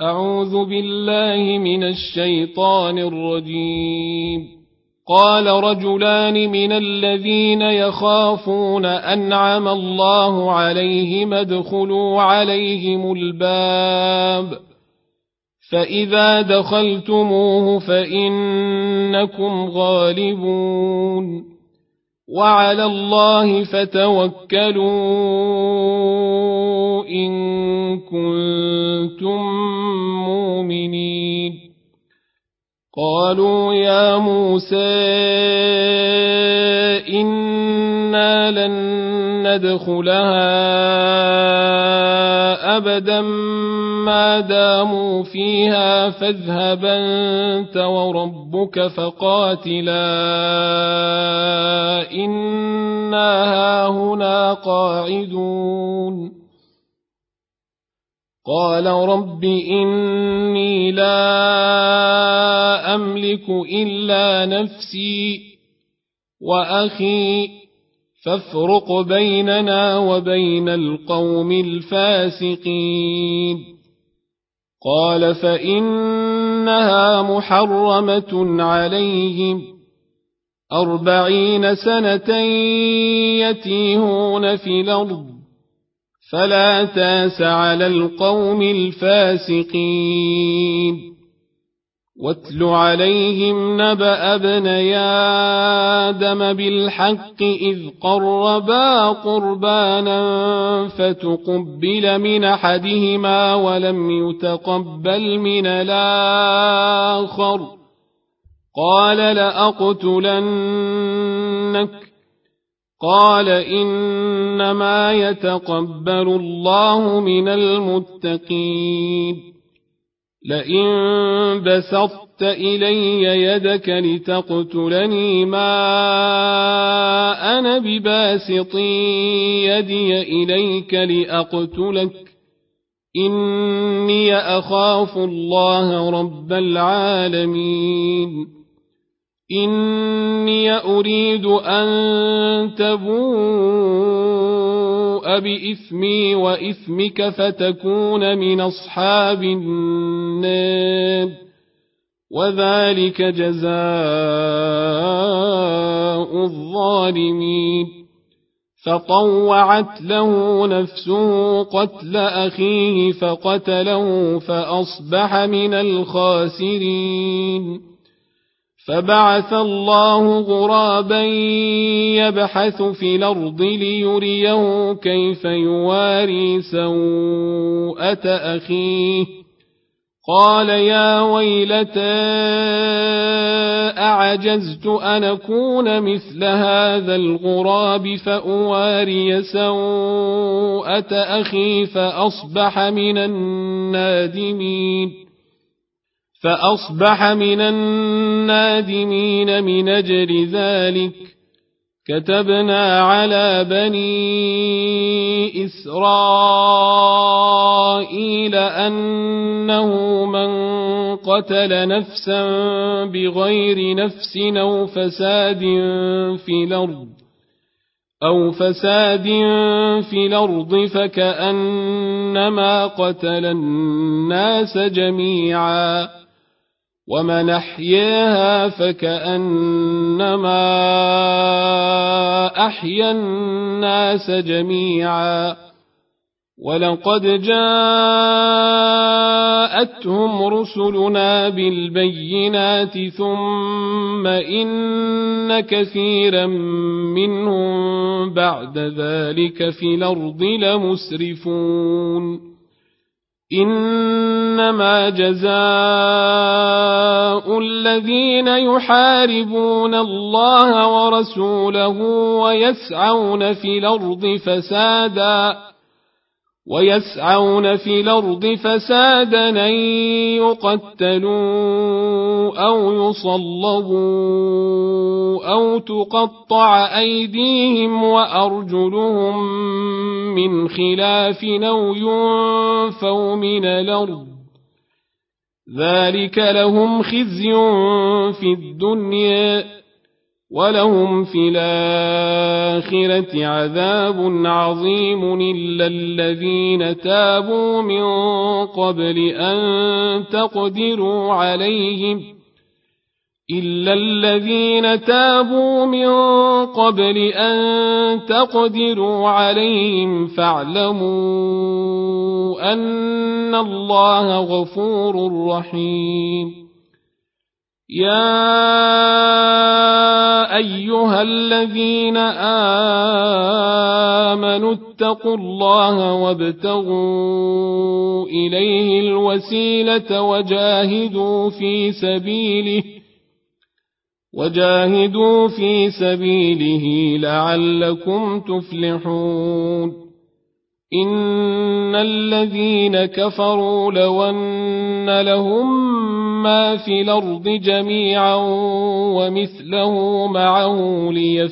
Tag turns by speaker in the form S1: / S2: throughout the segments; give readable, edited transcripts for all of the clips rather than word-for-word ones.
S1: أعوذ بالله من الشيطان الرجيم. قال رجلان من الذين يخافون أنعم الله عليهم ادخلوا عليهم الباب فإذا دخلتموه فإنكم غالبون وعلى الله فتوكلوا إن كنتم مؤمنين. قالوا يا موسى إنا لن ندخلها أبدا ما داموا فيها فاذهب أنت وربك فقاتلا إنا هاهنا قاعدون. قال رب إني لا أملك إلا نفسي وأخي فافرق بيننا وبين القوم الفاسقين. قال فإنها محرمة عليهم 40 سنة يتيهون في الأرض فلا تاس على القوم الفاسقين. واتل عليهم نبأ ابني آدم بالحق إذ قربا قربانا فتقبل من أحدهما ولم يتقبل من الآخر قال لأقتلنك قال إنما يتقبل الله من المتقين. لئن بسطت إلي يدك لتقتلني ما أنا بباسط يدي إليك لأقتلك إني أخاف الله رب العالمين. إني أريد أن تبوء بإثمي وإثمك فتكون من أصحاب النار وذلك جزاء الظالمين. فطوعت له نفسه قتل أخيه فقتله فأصبح من الخاسرين. فبعث الله غرابا يبحث في الأرض ليريه كيف يواري سوءة أخيه قال يا ويلتى أعجزت أن أكون مثل هذا الغراب فأواري سوءة أخي فأصبح من النادمين. من أجل ذلك كتبنا على بني إسرائيل أنه من قتل نفسا بغير نفس أو فساد في الأرض فكأنما قتل الناس جميعا ومن أحياها فكأنما أحيا الناس جميعا. ولقد جاءتهم رسلنا بالبينات ثم إن كثيرا منهم بعد ذلك في الأرض لمسرفون. إنما جزاء الذين يحاربون الله ورسوله ويسعون في الأرض فسادا أن يقتلوا أو يصلبوا أو تقطع أيديهم وأرجلهم من خلاف أو ينفوا من الأرض ذلك لهم خزي في الدنيا ولهم في الآخرة عذاب عظيم إلا الذين تابوا من قبل أن تقدروا عليهم فاعلموا أن الله غفور رحيم يا أيها الذين آمنوا اتقوا الله وابتغوا إليه الوسيلة وجاهدوا في سبيله لعلكم تفلحون إن الذين كفروا لو أن لهم ما في الأرض جميعا ومثله معه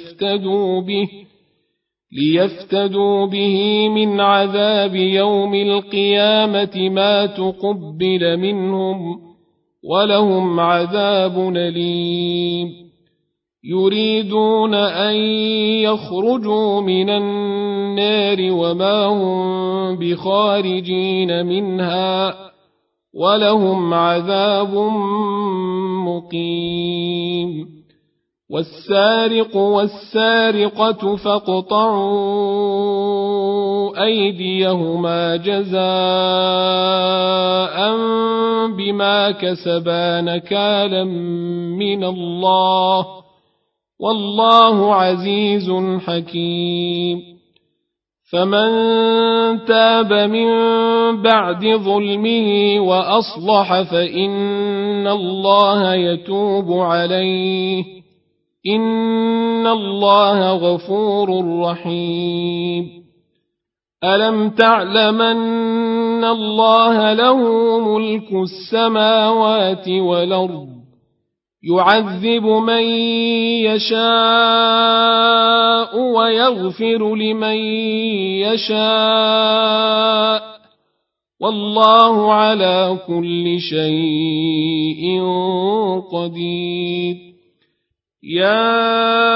S1: ليفتدوا به من عذاب يوم القيامة ما تقبل منهم ولهم عذاب أليم يريدون أن يخرجوا من النار وما هم بخارجين منها ولهم عذاب مقيم والسارق والسارقة فاقطعوا أيديهما جزاء بما كسبا نكالا من الله والله عزيز حكيم فمن تاب من بعد ظلمه وأصلح فإن الله يتوب عليه إن الله غفور رحيم ألم تعلم أن الله له ملك السماوات والأرض يعذب من يشاء ويغفر لمن يشاء والله على كل شيء قدير يا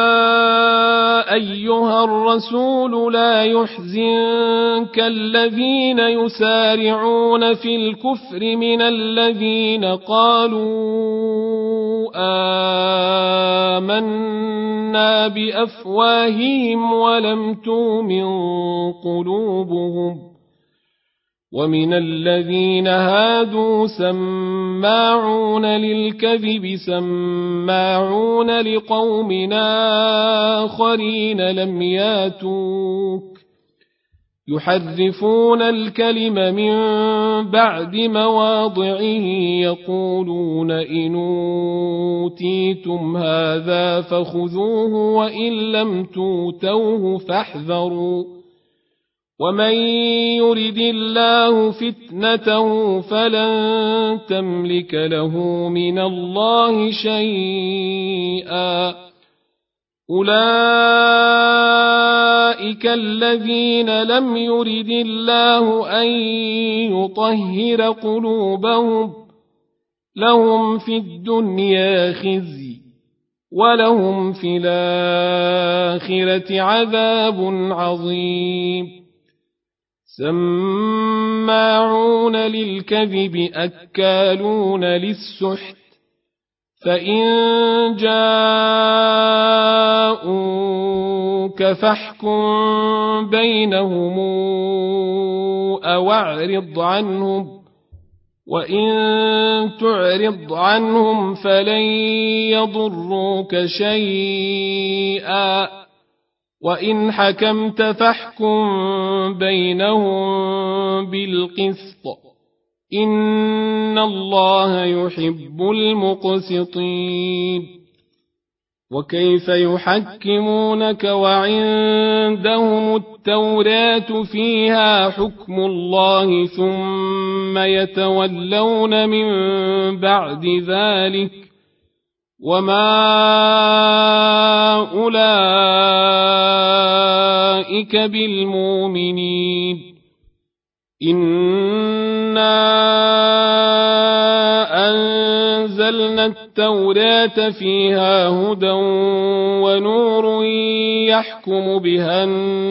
S1: أيها الرسول لا يحزنك الذين يسارعون في الكفر من الذين قالوا آمنا بأفواههم ولم تؤمن قلوبهم ومن الذين هادوا سماعون للكذب سماعون لقوم آخرين لم ياتوك يحرفون الكلم من بعد مواضعه يقولون إن أوتيتم هذا فخذوه وإن لم توتوه فاحذروا ومن يرد الله فتنته فلن تملك له من الله شيئا أولئك الذين لم يرد الله أن يطهر قلوبهم لهم في الدنيا خزي ولهم في الآخرة عذاب عظيم سماعون للكذب أكالون للسحت فإن جاءوك فاحكم بينهم أو أعرض عنهم وإن تعرض عنهم فلن يضروك شيئا وإن حكمت فاحكم بينهم بالقسط إن الله يحب المقسطين وكيف يحكمونك وعندهم التوراة فيها حكم الله ثم يتولون من بعد ذلك وما أولئك بالمؤمنين إنا أنزلنا التوراة فيها هدى ونور يحكم بها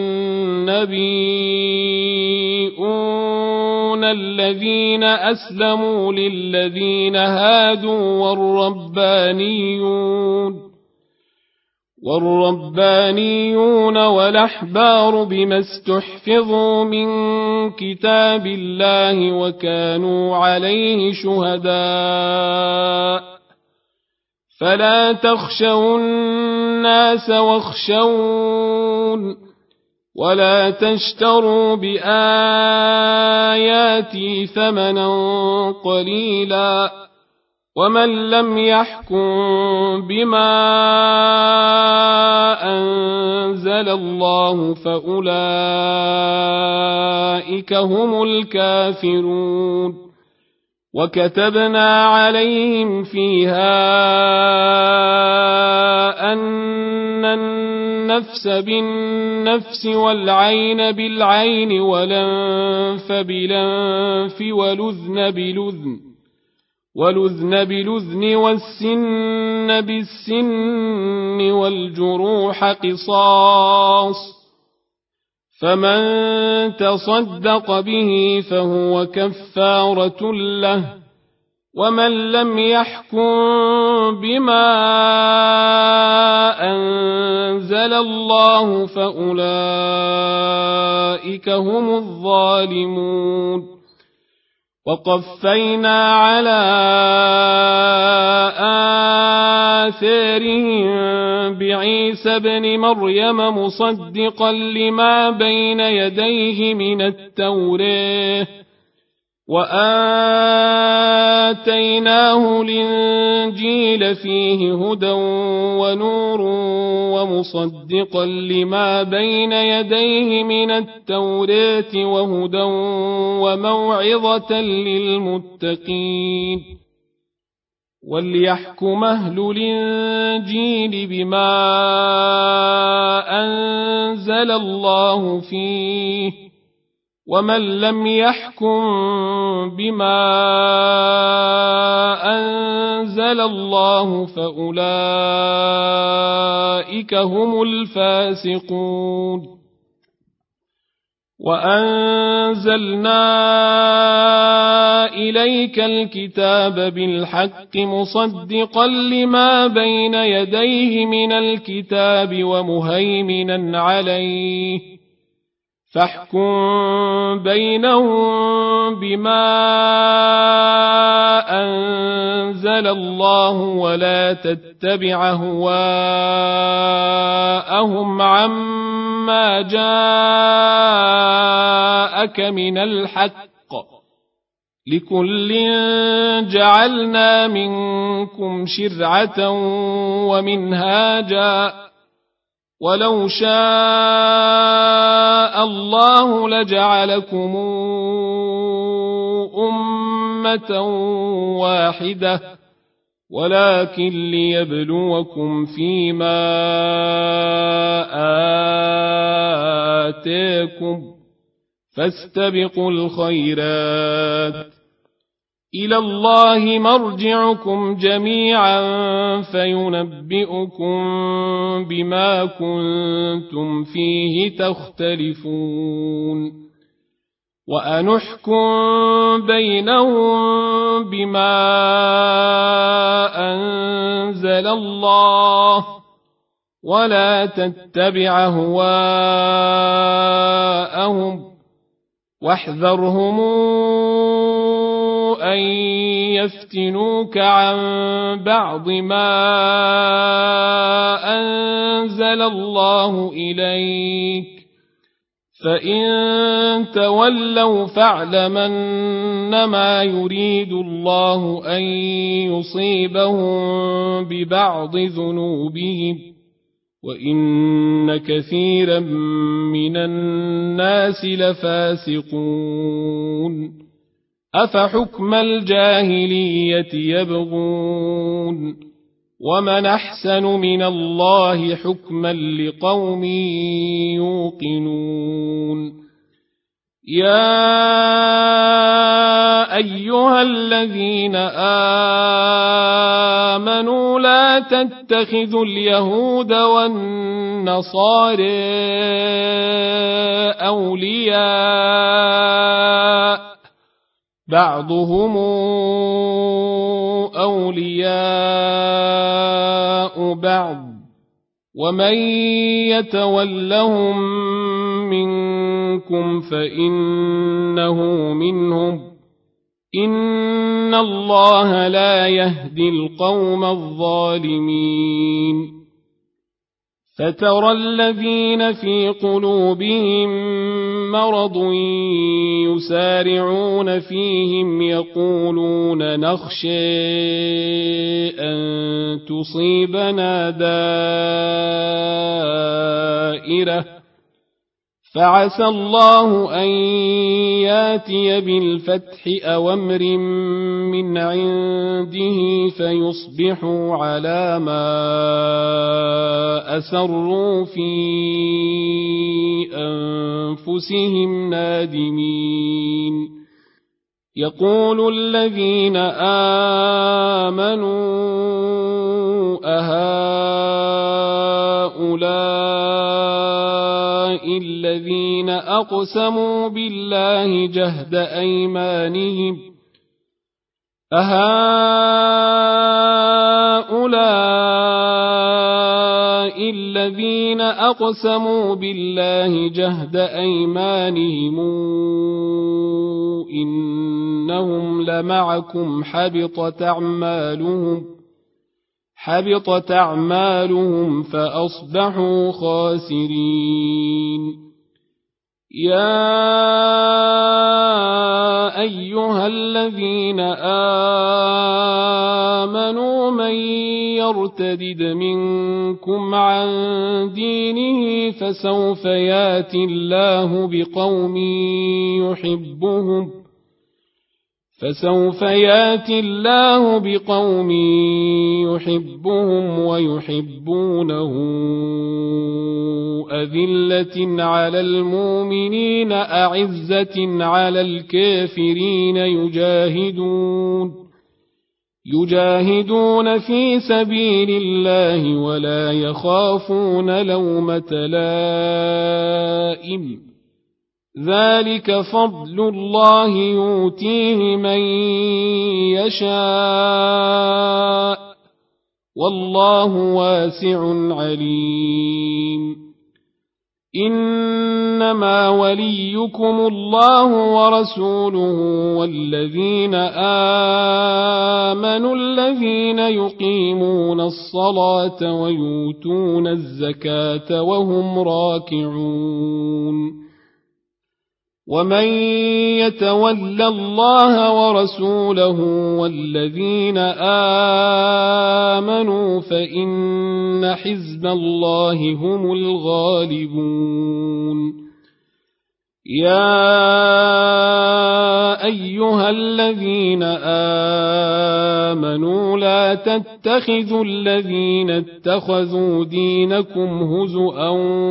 S1: النبيون الذين أسلموا للذين هادوا والربانيون والأحبار بما استحفظوا من كتاب الله وكانوا عليه شهداء فلا تخشوا الناس واخشون ولا تشتروا بآياتي ثمنا قليلا ومن لم يحكم بما أنزل الله فأولئك هم الكافرون وكتبنا عليهم فيها أن النفس بالنفس والعين بالعين والأنف بالأنف والأذن بالأذن والسن بالسن والجروح قصاص فمن تصدق به فهو كفارة له ومن لم يحكم بما أنزل الله فأولئك هم الظالمون وقفينا على آثارهم بعيسى ابن مريم مصدقا لما بين يديه من التوراة وآتيناه الإنجيل فيه هدى ونور ومصدقا لما بين يديه من التوراة وهدى وموعظة للمتقين وليحكم أهل الإنجيل بما أنزل الله فيه ومن لم يحكم بما أنزل الله فأولئك هم الفاسقون وأنزلنا إليك الكتاب بالحق مصدقا لما بين يديه من الكتاب ومهيمنا عليه فاحكم بينهم بما أنزل الله ولا تتبع هواءهم عما جاءك من الحق لكل جعلنا منكم شرعة ومنهاجا ولو شاء الله لجعلكم أمة واحدة ولكن ليبلوكم فيما آتاكم فاستبقوا الخيرات إلى الله مرجعكم جميعا فينبئكم بما كنتم فيه تختلفون وأنحكم بينهم بما أنزل الله ولا تتبع هواءهم واحذرهم أن يفتنوك عن بعض ما أنزل الله إليك فإن تولوا فاعلم أنما يريد الله أن يصيبهم ببعض ذنوبهم وإن كثيرا من الناس لفاسقون أفحكم الجاهلية يبغون ومن أحسن من الله حكما لقوم يوقنون يا أيها الذين آمنوا لا تتخذوا اليهود والنصارى أولياء بعضهم أولياء بعض ومن يتولهم منكم فإنه منهم إن الله لا يهدي القوم الظالمين فترى الذين في قلوبهم مرض يسارعون فيهم يقولون نخشى أن تصيبنا دائرة فعسى الله أن ياتي بالفتح أو أمر من عنده فيصبحوا على ما أسروا في أنفسهم نادمين يقول الذين آمنوا أهؤلاء الذين أقسموا بالله جهد أيمانهم أهؤلاء الذين أقسموا بالله جهد أيمانهم إنهم لمعكم حبطت أعمالهم فأصبحوا خاسرين يا أيها الذين آمنوا من يرتدد منكم عن دينه فسوف ياتي الله بقوم يحبهم ويحبونه أذلة على المؤمنين أعزة على الكافرين يجاهدون في سبيل الله ولا يخافون لومة لائم ذلك فضل الله يؤتيه من يشاء والله واسع عليم إنما وليكم الله ورسوله والذين آمنوا الذين يقيمون الصلاة ويؤتون الزكاة وهم راكعون ومن يتول الله ورسوله والذين آمنوا فإن حزب الله هم الغالبون يا أيها الذين آمنوا لا تتخذوا الذين اتخذوا دينكم هزؤا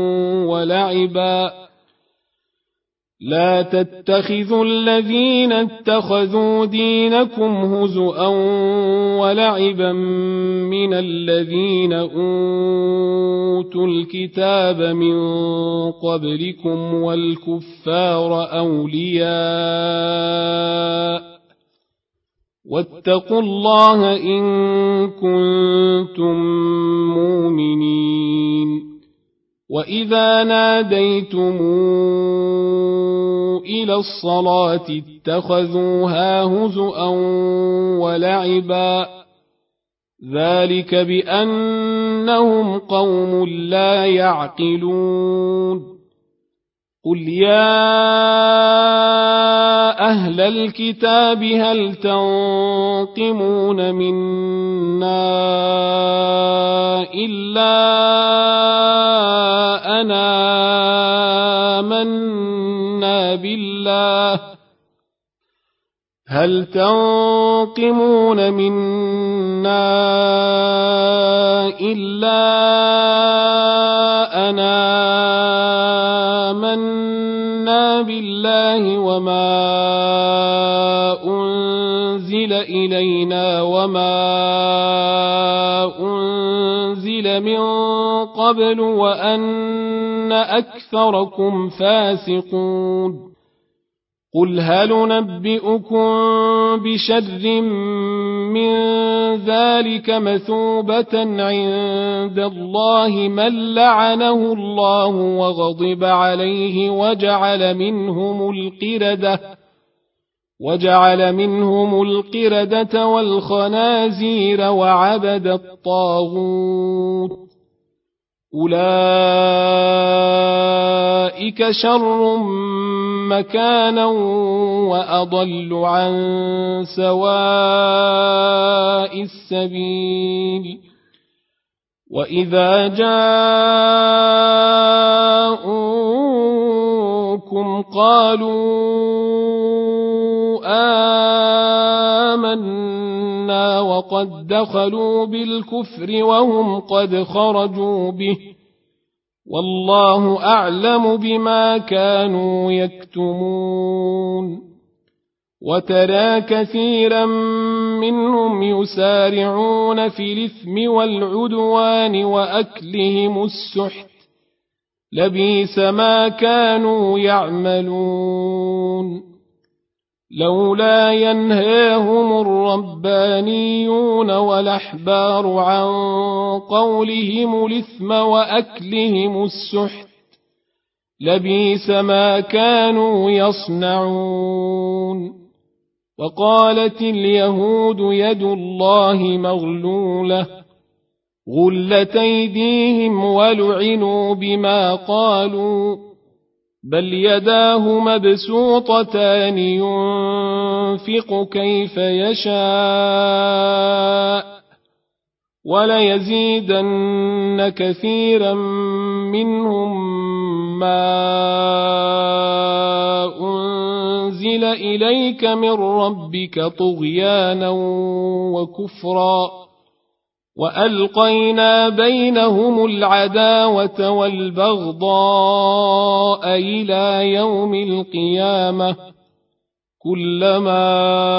S1: ولعبا من الذين أوتوا الكتاب من قبلكم والكفار أولياء واتقوا الله إن كنتم مؤمنين وإذا ناديتم إلى الصلاة اتخذوها هزؤا ولعبا ذلك بأنهم قوم لا يعقلون قل يا أهل الكتاب هل تنقمون منا إلا أن آمنا بالله الله وما أنزل إلينا وما أنزل من قبل وأن أكثركم فاسقون قل هل ننبئكم بشر من ذلك مثوبة عند الله من لعنه الله وغضب عليه وجعل منهم القردة والخنازير وعبد الطاغوت أولئك شر مكانا وأضل عن سواء السبيل وإذا جاءوكم قالوا آمنا وقد دخلوا بالكفر وهم قد خرجوا به والله أعلم بما كانوا يكتمون وترى كثيرا منهم يسارعون في الإثم والعدوان وأكلهم السحت لبئس ما كانوا يعملون لولا ينهاهم الربانيون والأحبار عن قولهم الإثم وأكلهم السحت لبئس ما كانوا يصنعون وقالت اليهود يد الله مغلولة غلت أيديهم ولعنوا بما قالوا بل يداه مبسوطتان ينفق كيف يشاء وليزيدن كثيرا منهم ما أنزل إليك من ربك طغيانا وكفرا وألقينا بينهم العداوة والبغضاء إلى يوم القيامة كلما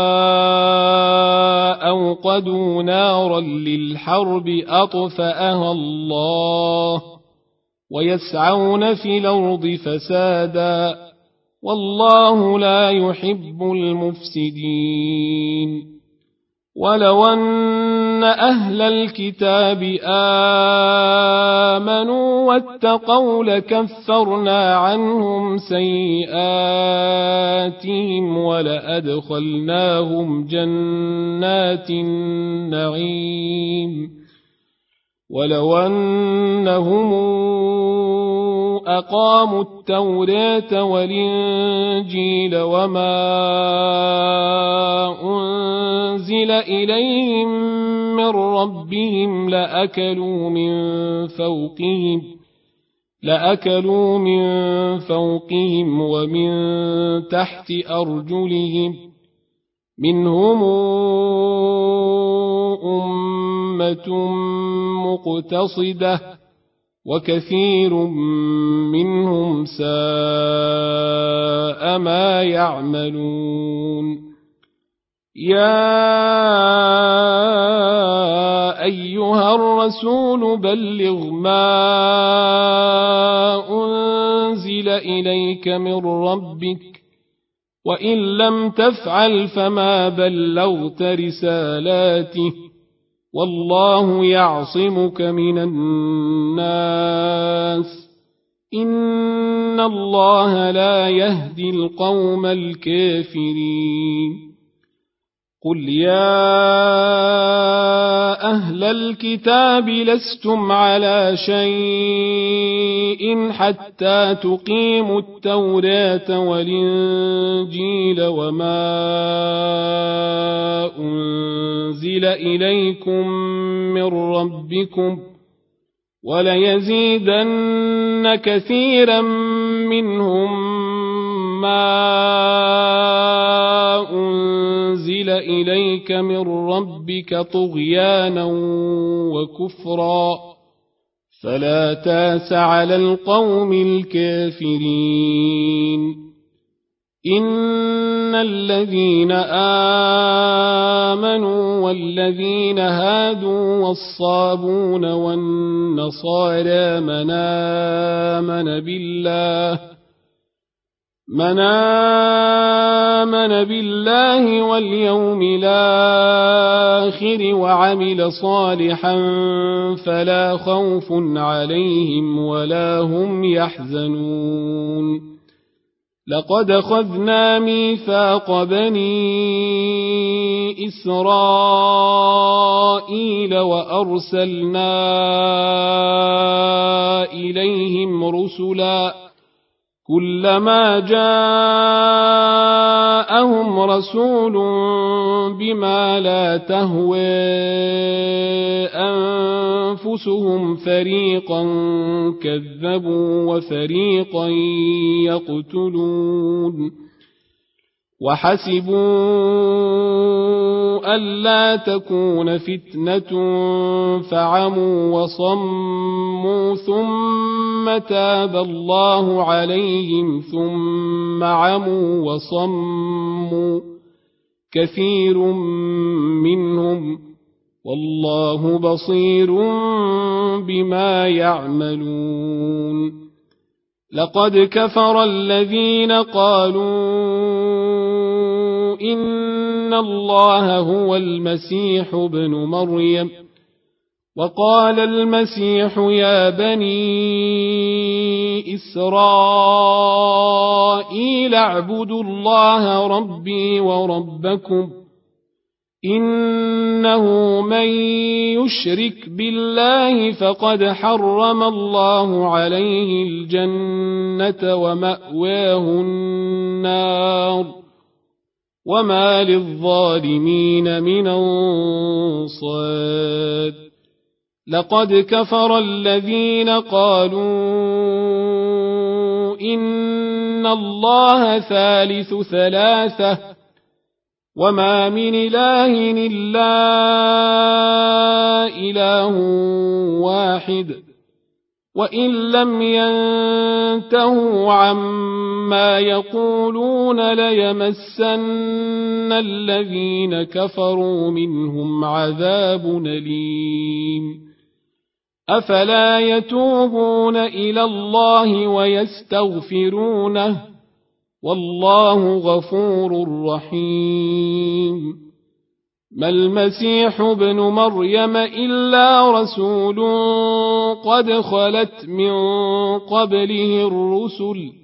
S1: أوقدوا نارا للحرب أطفأها الله ويسعون في الأرض فسادا والله لا يحب المفسدين ولو أن أهل الكتاب آمنوا واتقوا لكفرنا عنهم سيئاتهم ولأدخلناهم جنات النعيم ولو أنهم أقاموا التوراة والإنجيل وما أنزل إليهم من ربهم لأكلوا من فوقهم ومن تحت أرجلهم منهم أمة مقتصدة وكثير منهم ساء ما يعملون يا أيها الرسول بلغ ما أنزل إليك من ربك وإن لم تفعل فما بلغت رسالاته والله يعصمك من الناس إن الله لا يهدي القوم الكافرين قل يا أهل الكتاب لستم على شيء حتى تقيموا التوراة والإنجيل وما أنزل إليكم من ربكم وليزيدن كثيرا منهم ما أنزل إليك من ربك طغيانا وكفرا فلا تاس على القوم الكافرين إن الذين آمنوا والذين هادوا والصابون والنصارى من آمن بالله واليوم الآخر وعمل صالحا فلا خوف عليهم ولا هم يحزنون لقد أخذنا ميثاق بني إسرائيل وأرسلنا إليهم رسلا كلما جاءهم رسول بما لا تهوى أنفسهم فريقا كذبوا وفريقا يقتلون وحسبوا ألا تكون فتنة فعموا وصموا ثم تاب الله عليهم ثم عموا وصموا كثير منهم والله بصير بما يعملون لقد كفر الذين قالوا إن الله هو المسيح ابن مريم وقال المسيح يا بني إسرائيل اعبدوا الله ربي وربكم إنه من يشرك بالله فقد حرم الله عليه الجنة ومأواه النار وما للظالمين من أنصار لقد كفر الذين قالوا إن الله ثالث ثلاثة وما من إله إلا إله واحد وإن لم ينتهوا عما يقولون ليمسن الذين كفروا منهم عذاب أليم أفلا يتوبون إلى الله ويستغفرونه والله غفور رحيم ما المسيح ابن مريم إلا رسول قد خلت من قبله الرسل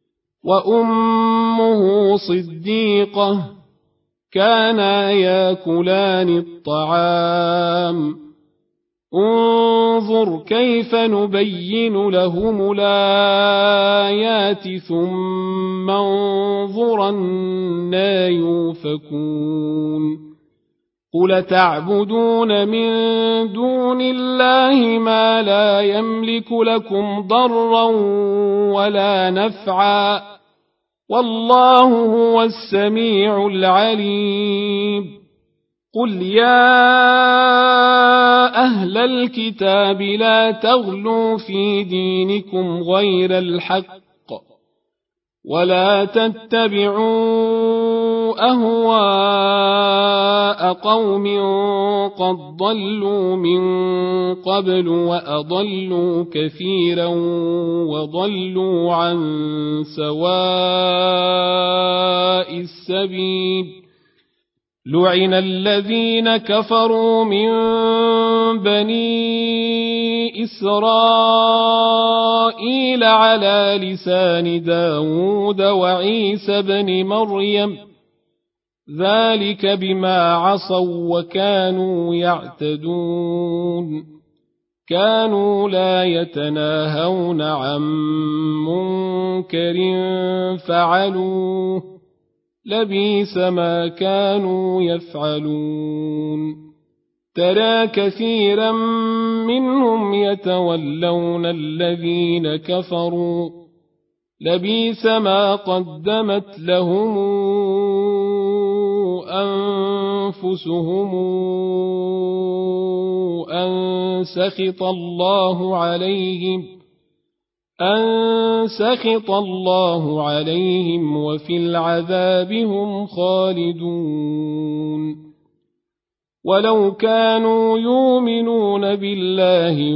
S1: وأمه صديقة كانا ياكلان الطعام انظر كيف نبين لهم الآيات ثم انظر أنى يؤفكون قل تعبدون من دون الله ما لا يملك لكم ضرا ولا نفعا والله هو السميع العليم قل يا أهل الكتاب لا تغلوا في دينكم غير الحق ولا تتبعوا أهواء قوم قد ضلوا من قبل وأضلوا كثيرا وضلوا عن سواء السبيل لعن الذين كفروا من بني إسرائيل على لسان داود وعيسى بن مريم ذلك بما عصوا وكانوا يعتدون كانوا لا يتناهون عن منكر فعلوه لبئس ما كانوا يفعلون ترى كثيرا منهم يتولون الذين كفروا لبئس ما قدمت لهم أنفسهم أن سخط الله عليهم أن سخط الله عليهم وفي العذاب هم خالدون ولو كانوا يؤمنون بالله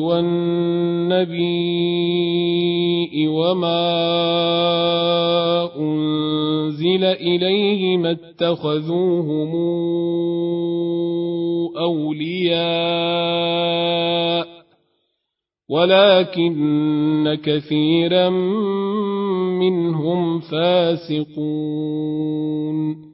S1: والنبي وما أنزل إليه ما اتخذوهم أولياء ولكن كثيرا منهم فاسقون